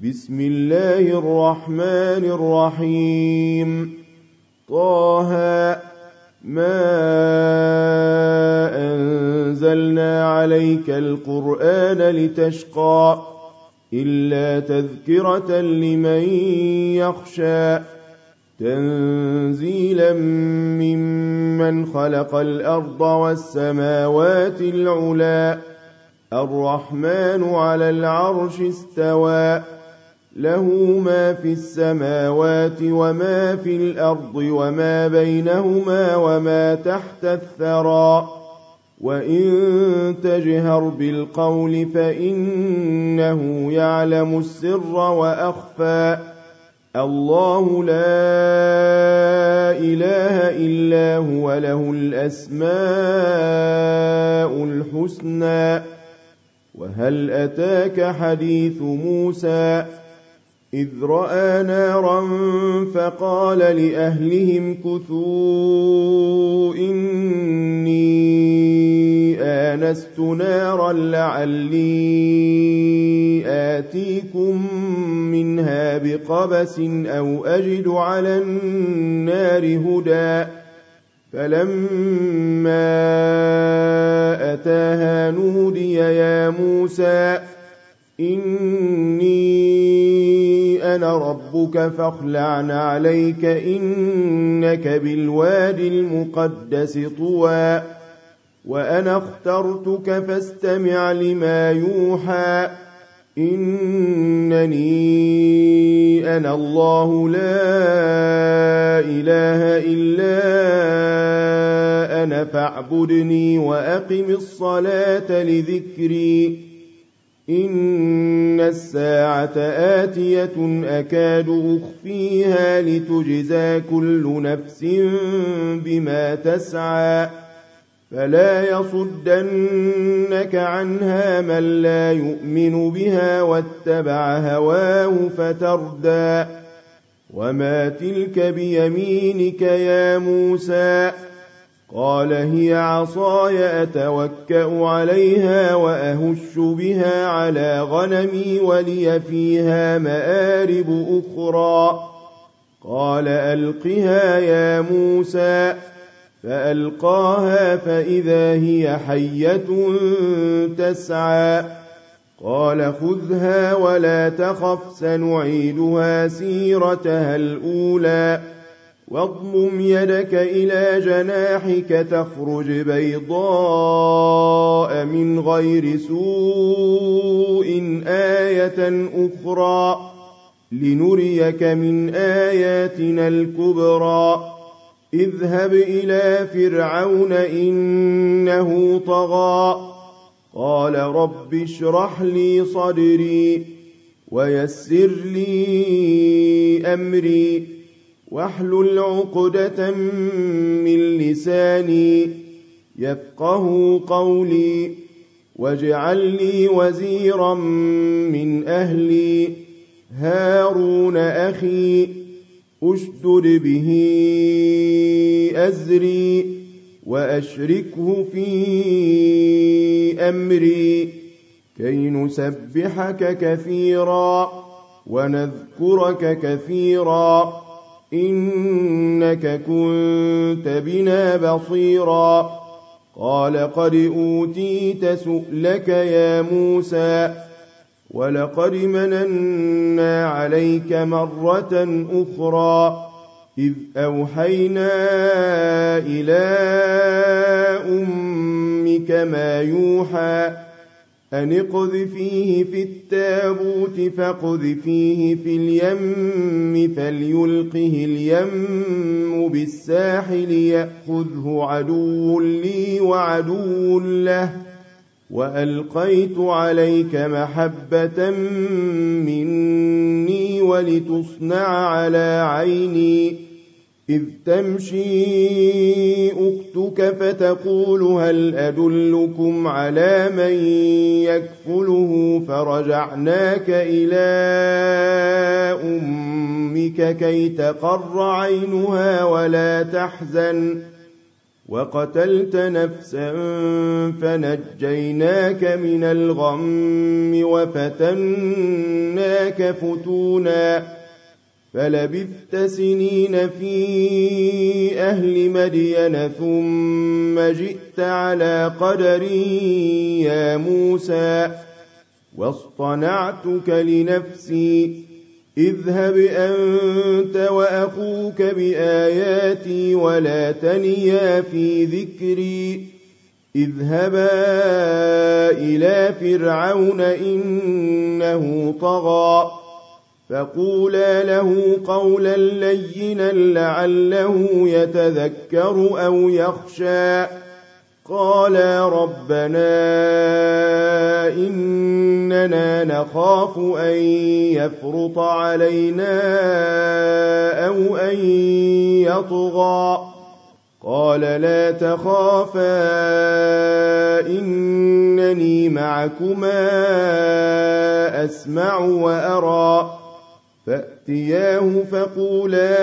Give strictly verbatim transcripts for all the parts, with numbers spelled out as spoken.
بسم الله الرحمن الرحيم. طه ما أنزلنا عليك القرآن لتشقى إلا تذكرة لمن يخشى تنزيلا ممن خلق الأرض والسماوات العلى الرحمن على العرش استوى له ما في السماوات وما في الأرض وما بينهما وما تحت الثرى وإن تجهر بالقول فإنه يعلم السر وأخفى الله لا إله إلا هو له الأسماء الحسنى. وهل أتاك حديث موسى إذ رأى نارا فقال لأهلهم كثوا إني آنست نارا لعلي آتيكم منها بقبس أو أجد على النار هدى فلما أتاها نودي يا موسى إني أنا ربك فاخلع عليك إنك بالوادي المقدس طوى وأنا اخترتك فاستمع لما يوحى إنني أنا الله لا إله إلا أنا فاعبدني وأقم الصلاة لذكري إن الساعة آتية أكاد أخفيها لتجزى كل نفس بما تسعى فلا يصدنك عنها من لا يؤمن بها واتبع هواه فتردى وما تلك بيمينك يا موسى قال هي عصاي أتوكأ عليها وأهش بها على غنمي ولي فيها مآرب أخرى قال ألقها يا موسى فألقاها فإذا هي حية تسعى قال خذها ولا تخف سنعيدها سيرتها الأولى واضمم يدك إلى جناحك تخرج بيضاء من غير سوء آية أخرى لنريك من آياتنا الكبرى اذهب إلى فرعون إنه طغى قال رب اشرح لي صدري ويسر لي أمري واحلل عقدة من لساني يفقه قولي واجعل لي وزيرا من أهلي هارون أخي أشدد به أزري وأشركه في أمري كي نسبحك كثيرا ونذكرك كثيرا إنك كنت بنا بصيرا قال قد أوتيت سؤلك يا موسى ولقد مننا عليك مرة أخرى إذ أوحينا إلى أمك ما يوحى أن اقذفيه في التابوت فاقذفيه في اليم فليلقه اليم بالساحل يأخذه عدو لي وعدو له وألقيت عليك محبة مني ولتصنع على عيني إذ تمشي أختك فتقول هل أدلكم على من يكفله فرجعناك إلى أمك كي تقر عينها ولا تحزن وقتلت نفسا فنجيناك من الغم وفتناك وزدناك فتونا فلبثت سنين في أهل مدين ثم جئت على قدر يا موسى واصطنعتك لنفسي اذهب أنت وأخوك بآياتي ولا تنيا في ذكري اذهبا إلى فرعون إنه طغى فقولا له قولا لينا لعله يتذكر أو يخشى قالا ربنا إننا نخاف أن يفرط علينا أو أن يطغى قال لا تخافا إنني معكما أسمع وأرى فأتياه فقولا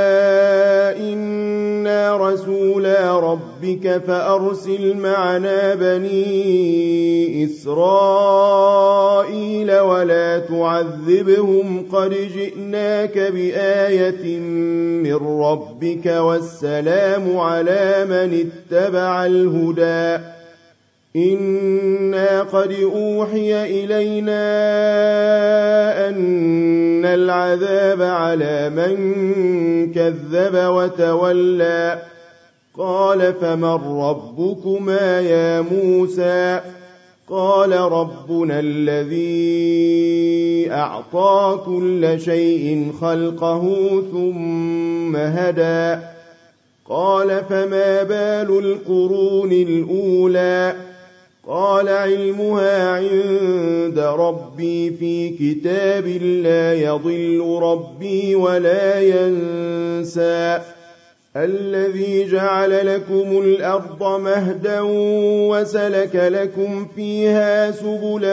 إنا رسولا ربك فأرسل معنا بني إسرائيل ولا تعذبهم قد جئناك بآية من ربك والسلام على من اتبع الهدى إنا قد أوحي إلينا أن العذاب على من كذب وتولى قال فمن ربكما يا موسى قال ربنا الذي أعطى كل شيء خلقه ثم هدى قال فما بال القرون الأولى قال علمها عند ربي في كتاب لا يضل ربي ولا ينسى الذي جعل لكم الأرض مهدا وسلك لكم فيها سبلا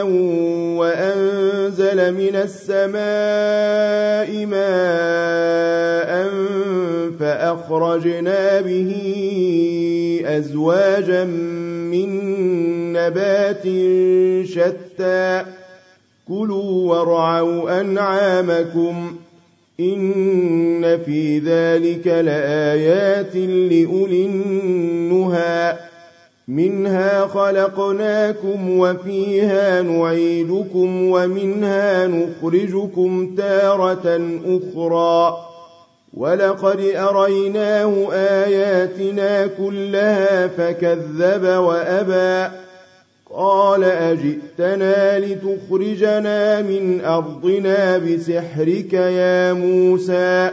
وأنزل من السماء ماء فأخرجنا به أزواجا من نبات شتى كلوا وارعوا أنعامكم إن في ذلك لآيات لأولي النهى منها خلقناكم وفيها نعيدكم ومنها نخرجكم تارة أخرى ولقد أريناه آياتنا كلها فكذب وأبى قال أجئتنا لتخرجنا من أرضنا بسحرك يا موسى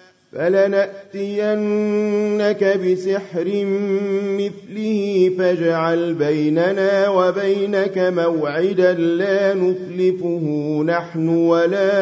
فلنأتينك بسحر مثله فاجعل بيننا وبينك موعدا لا نخلفه نحن ولا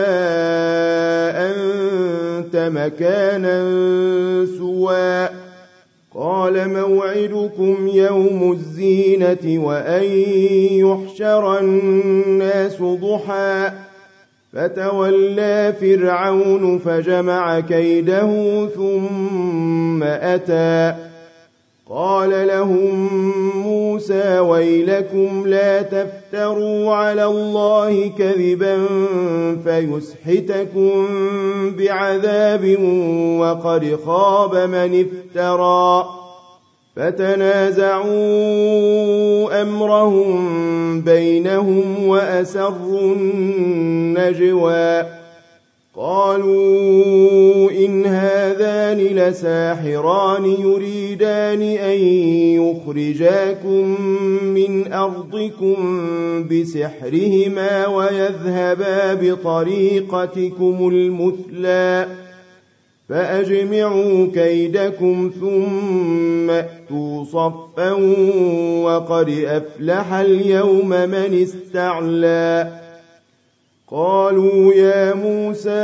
أنت مكانا سوى قال موعدكم يوم الزينة وأن يحشر الناس ضحى فتولى فرعون فجمع كيده ثم أتى قال لهم موسى ويلكم لا تفتروا على الله كذبا فيسحتكم بعذاب وقد خاب من افترى فتنازعوا أمرهم بينهم وأسروا النجوى قالوا إن هذان لساحران يريدان أن يخرجاكم من أرضكم بسحرهما ويذهبا بطريقتكم المثلى فأجمعوا كيدكم ثم أتوا صفا وقد أفلح اليوم من استعلى قالوا يا موسى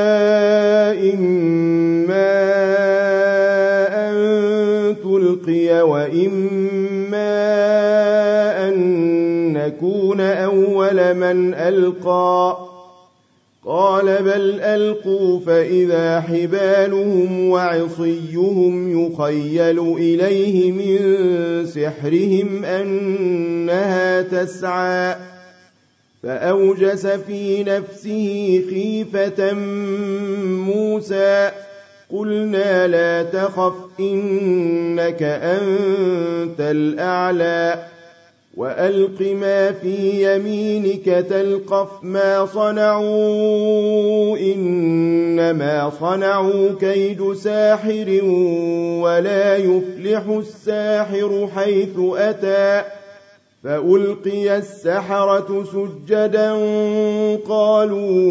إما أن تلقي وإما أن نكون أول من ألقى قال بل ألقوا فإذا حبالهم وعصيهم يخيل إليه من سحرهم أنها تسعى فأوجس في نفسه خيفة موسى قلنا لا تخف إنك أنت الأعلى وألق ما في يمينك تلقف ما صنعوا إنما صنعوا كيد ساحر ولا يفلح الساحر حيث أتى فألقي السحرة سجدا قالوا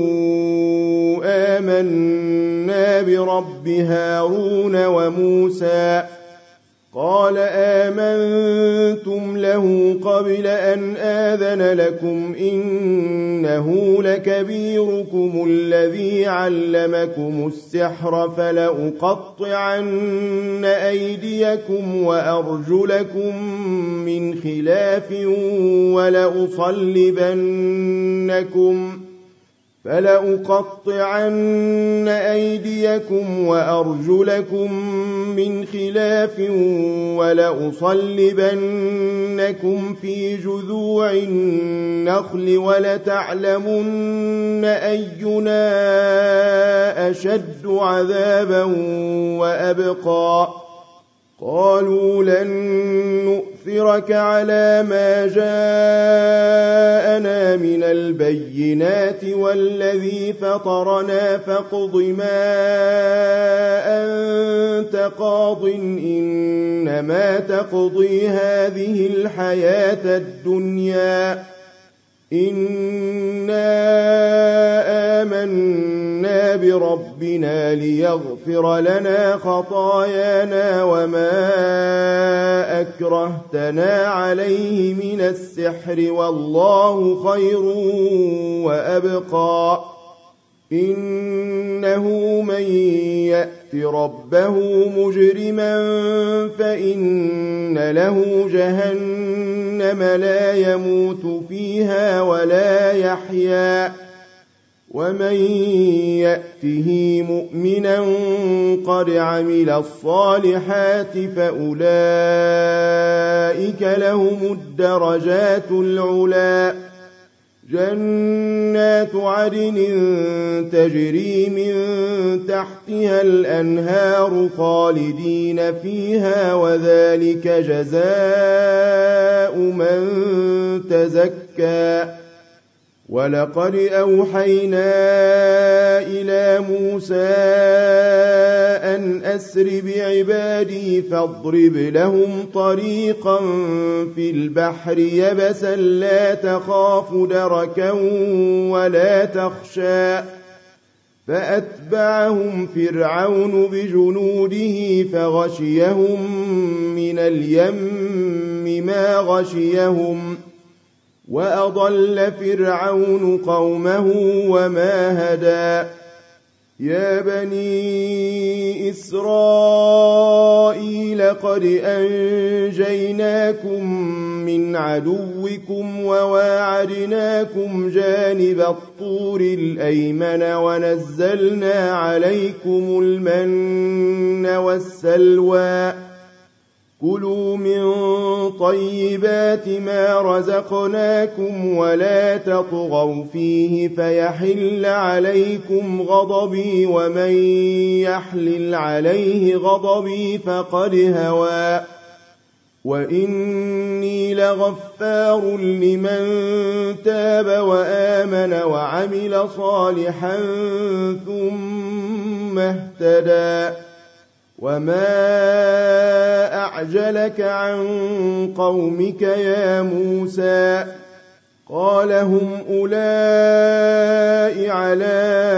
آمنا برب هارون وموسى قال آمنتم له قبل أن آذن لكم إنه لكبيركم الذي علمكم السحر فلأقطعن أيديكم وأرجلكم من خلاف ولأصلبنكم فلأقطعن أيديكم وأرجلكم من خلاف ولأصلبنكم في جذوع النخل ولتعلمن أينا أشد عذابا وأبقى قالوا لن نؤثرك على ما جاءنا من البينات والذي فطرنا فاقض ما أنت قاض إنما تقضي هذه الحياة الدنيا إنا آمنا بربنا ليغفر لنا خطايانا وما أكرهتنا عليه من السحر والله خير وأبقى إنه من يأت ربه مجرما فإن له جهنم لا يموت فيها ولا يحيا ومن يأته مؤمنا قد عمل الصالحات فأولئك لهم الدرجات العلى جنات عدن تجري من تحتها الأنهار خالدين فيها وذلك جزاء من تزكى ولقد أوحينا إلى موسى أن أسر بعبادي فاضرب لهم طريقا في البحر يبسا لا تخاف دركا ولا تخشى فأتبعهم فرعون بجنوده فغشيهم من اليم ما غشيهم وأضل فرعون قومه وما هدى يا بني إسرائيل قد أنجيناكم من عدوكم وواعدناكم جانب الطور الأيمن ونزلنا عليكم المن والسلوى كلوا من طيبات ما رزقناكم ولا تطغوا فيه فيحل عليكم غضبي ومن يحلل عليه غضبي فقد هوى وإني لغفار لمن تاب وآمن وعمل صالحا ثم اهتدى وما أعجلك عن قومك يا موسى قال هم أولئك على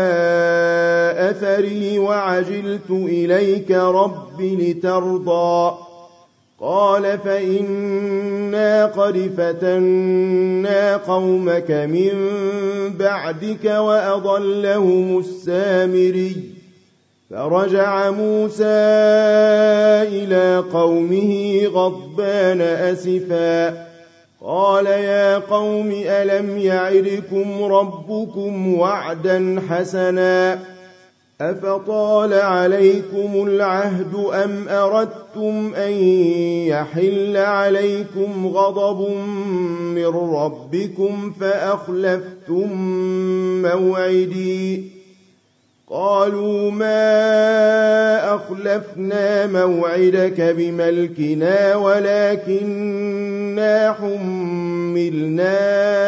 أثري وعجلت إليك رب لترضى قال فإنا قد فتنا قومك من بعدك وأضلهم السامري فرجع موسى إلى قومه غضبان أسفا قال يا قوم ألم يعدكم ربكم وعدا حسنا أفطال عليكم العهد أم أردتم أن يحل عليكم غضب من ربكم فأخلفتم موعدي قالوا ما أخلفنا موعدك بملكنا ولكننا حملنا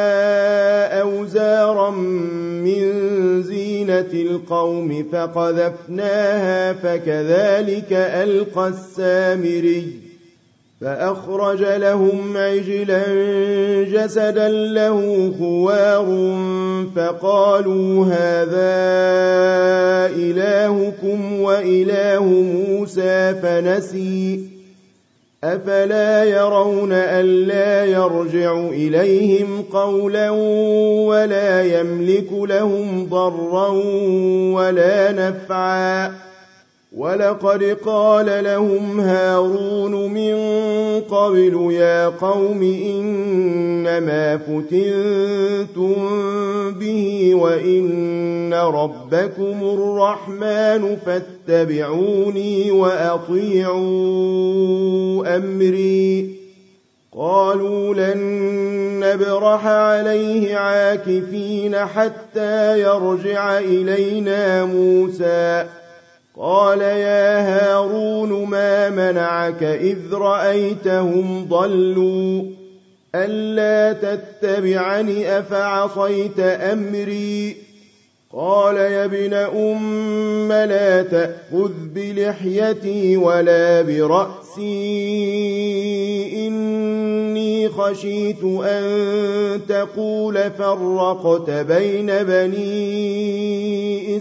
أوزارا من زينة القوم فقذفناها فكذلك ألقى السامري فأخرج لهم عجلا جسدا له خوار فقالوا هذا إلهكم وإله موسى فنسي أفلا يرون ألا يرجع إليهم قولا ولا يملك لهم ضرا ولا نفعا ولقد قال لهم هارون من قبل يا قوم إنما فتنتم به وإن ربكم الرحمن فاتبعوني وأطيعوا أمري قالوا لن نبرح عليه عاكفين حتى يرجع إلينا موسى قال يا هارون ما منعك إذ رأيتهم ضلوا ألا تتبعني أفعصيت أمري قال يا ابن أم لا تأخذ بلحيتي ولا برأسي إني خشيت أن تقول فرقت بين بني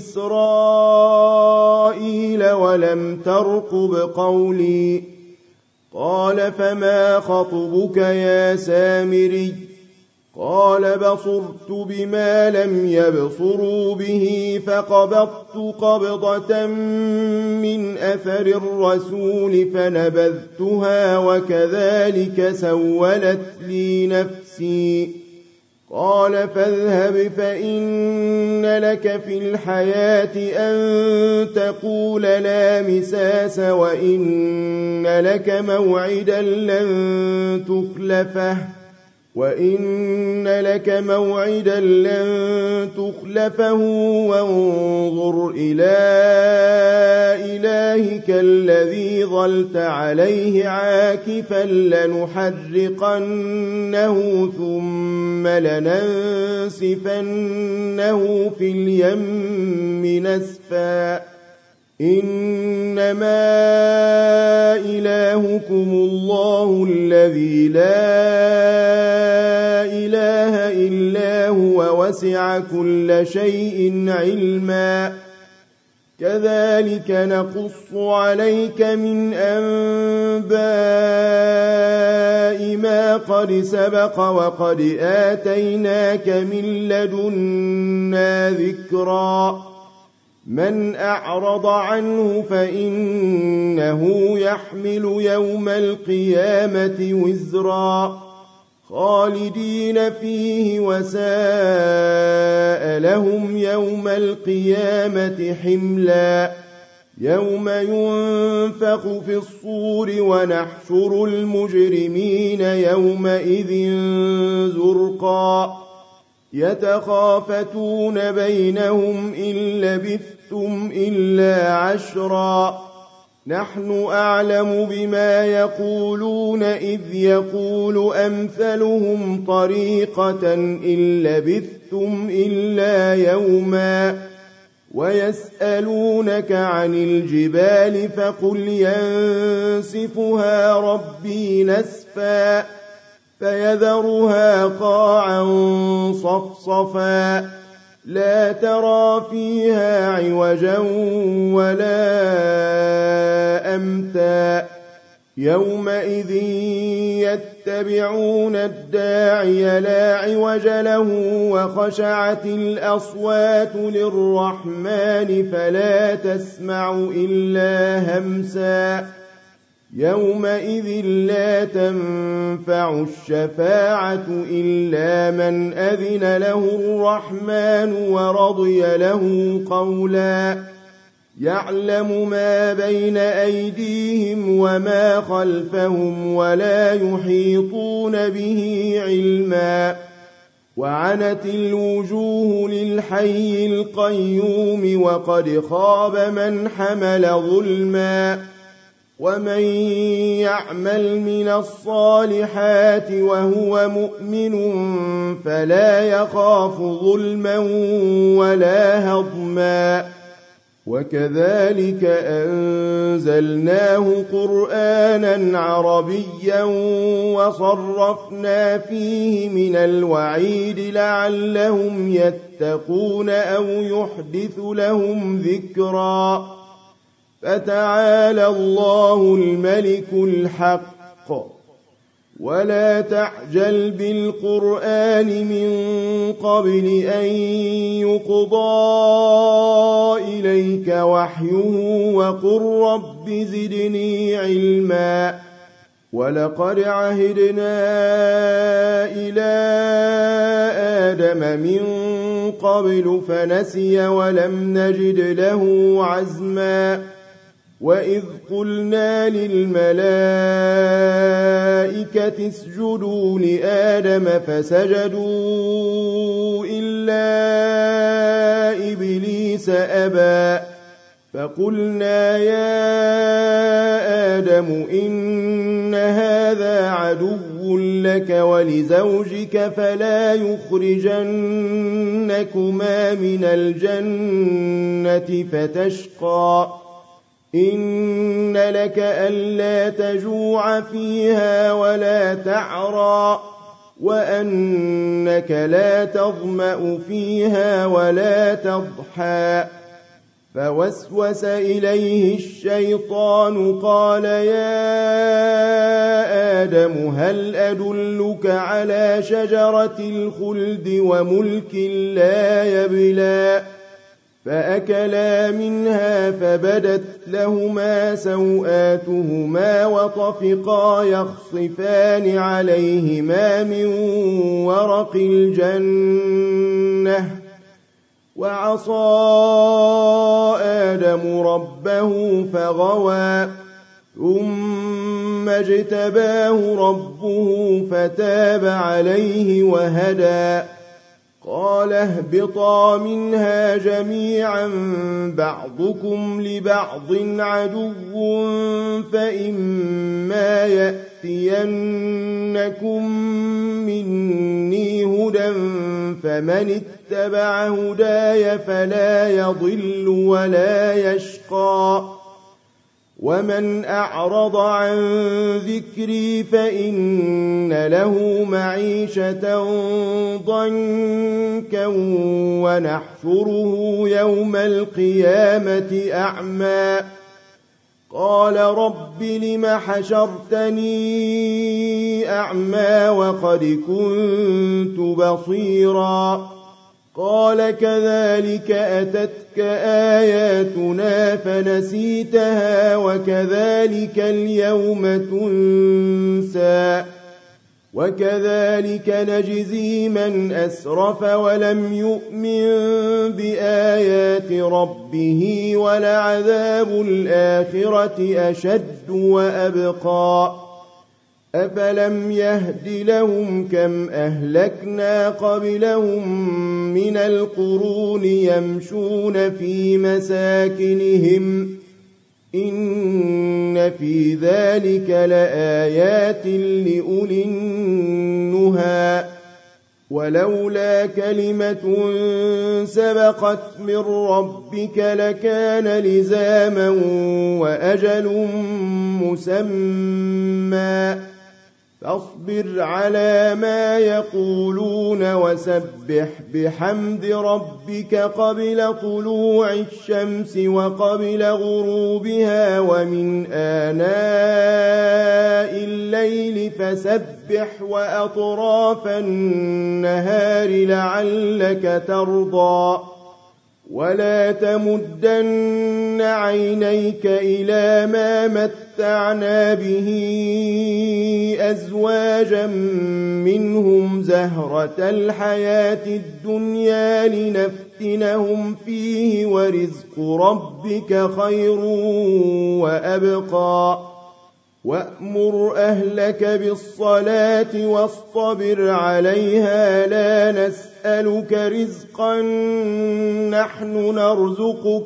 إسرائيل ولم ترقب قولي قال فما خطبك يا سامري قال بصرت بما لم يبصروا به فقبضت قبضة من أثر الرسول فنبذتها وكذلك سولت لي نفسي قال فاذهب فإن لك في الحياة أن تقول لا مساس وإن لك موعدا لن تخلفه وإن لك موعدا لن تخلفه وانظر إلى إلهك الذي ظلت عليه عاكفا لنحرقنه ثم لننسفنه في اليم نسفا إنما إلهكم الله الذي لا إله إلا هو وسع كل شيء علما كذلك نقص عليك من أنباء ما قد سبق وقد آتيناك من لدنا ذكرا من أعرض عنه فإنه يحمل يوم القيامة وزرا خالدين فيه وساء لهم يوم القيامة حملا يوم ينفخ في الصور ونحشر المجرمين يومئذ زرقا يتخافتون بينهم إن لبثتم إلا عشرا نحن أعلم بما يقولون إذ يقول أمثلهم طريقة إن لبثتم إلا يوما ويسألونك عن الجبال فقل ينسفها ربي نسفا فيذرها قاعا صفصفا لا ترى فيها عوجا ولا أمتا يومئذ يتبعون الداعي لا عوج له وخشعت الأصوات للرحمن فلا تسمع إلا همسا يومئذ قولا تنفع الشفاعة إلا من أذن له الرحمن ورضي له قولا يعلم ما بين أيديهم وما خلفهم ولا يحيطون به علما وعنت الوجوه للحي القيوم وقد خاب من حمل ظلما ومن يعمل من الصالحات وهو مؤمن فلا يخاف ظلما ولا هضما وكذلك أنزلناه قرآنا عربيا وصرفنا فيه من الوعيد لعلهم يتقون أو يحدث لهم ذكرا فتعالى الله الملك الحق ولا تعجل بالقرآن من قبل أن يقضى إليك وحيه وقل رب زدني علما ولقد عهدنا إلى آدم من قبل فنسي ولم نجد له عزما وإذ قلنا للملائكة اسجدوا لآدم فسجدوا إلا إبليس أبى فقلنا يا آدم إن هذا عدو لك ولزوجك فلا يخرجنكما من الجنة فتشقى إن لك ألا تجوع فيها ولا تعرى وأنك لا تظمأ فيها ولا تضحى فوسوس إليه الشيطان قال يا آدم هل أدلك على شجرة الخلد وملك لا يبلى فأكلا منها فبدت لهما سوآتهما وطفقا يخصفان عليهما من ورق الجنة وعصى آدم ربه فغوى ثم اجتباه ربه فتاب عليه وهدى قال اهبطا منها جميعا بعضكم لبعض عدو فإما يأتينكم مني هدى فمن اتبع هداي فلا يضل ولا يشقى ومن أعرض عن ذكري فإن له معيشة ضنكا ونحشره يوم القيامة أعمى قال رب لم حشرتني أعمى وقد كنت بصيرا قال كذلك أتتك آياتنا فنسيتها وكذلك اليوم تنسى وكذلك نجزي من أسرف ولم يؤمن بآيات ربه ولعذاب الآخرة أشد وأبقى أفلم يهد لهم كم أهلكنا قبلهم من القرون يمشون في مساكنهم إن في ذلك لآيات لأولي النهى ولولا كلمة سبقت من ربك لكان لزاما وأجل مسمى فاصبر على ما يقولون وسبح بحمد ربك قبل طلوع الشمس وقبل غروبها ومن آناء الليل فسبح وأطراف النهار لعلك ترضى ولا تمدن عينيك إلى ما متعنا به أزواجا منهم زهرة الحياة الدنيا لنفتنهم فيه ورزق ربك خير وأبقى وأمر أهلك بالصلاة واصطبر عليها لا نسألك رزقا نحن نرزقك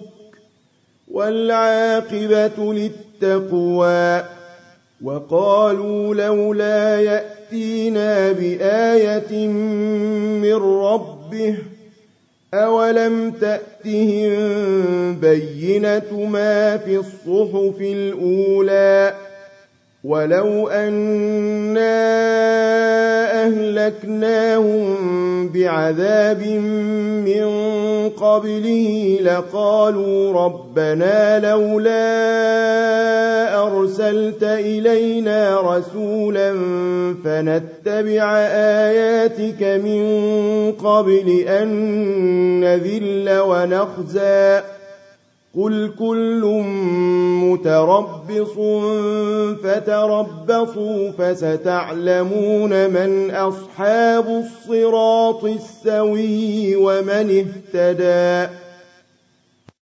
والعاقبة للتقوى وقالوا لولا يأتينا بآية من ربه أولم تأتهم بينة ما في الصحف الأولى ولو أنا أهلكناهم بعذاب من قبله لقالوا ربنا لولا أرسلت إلينا رسولا فنتبع آياتك من قبل أن نذل ونخزى قل كل متربص فتربصوا فستعلمون من أصحاب الصراط السوي ومن اهتدى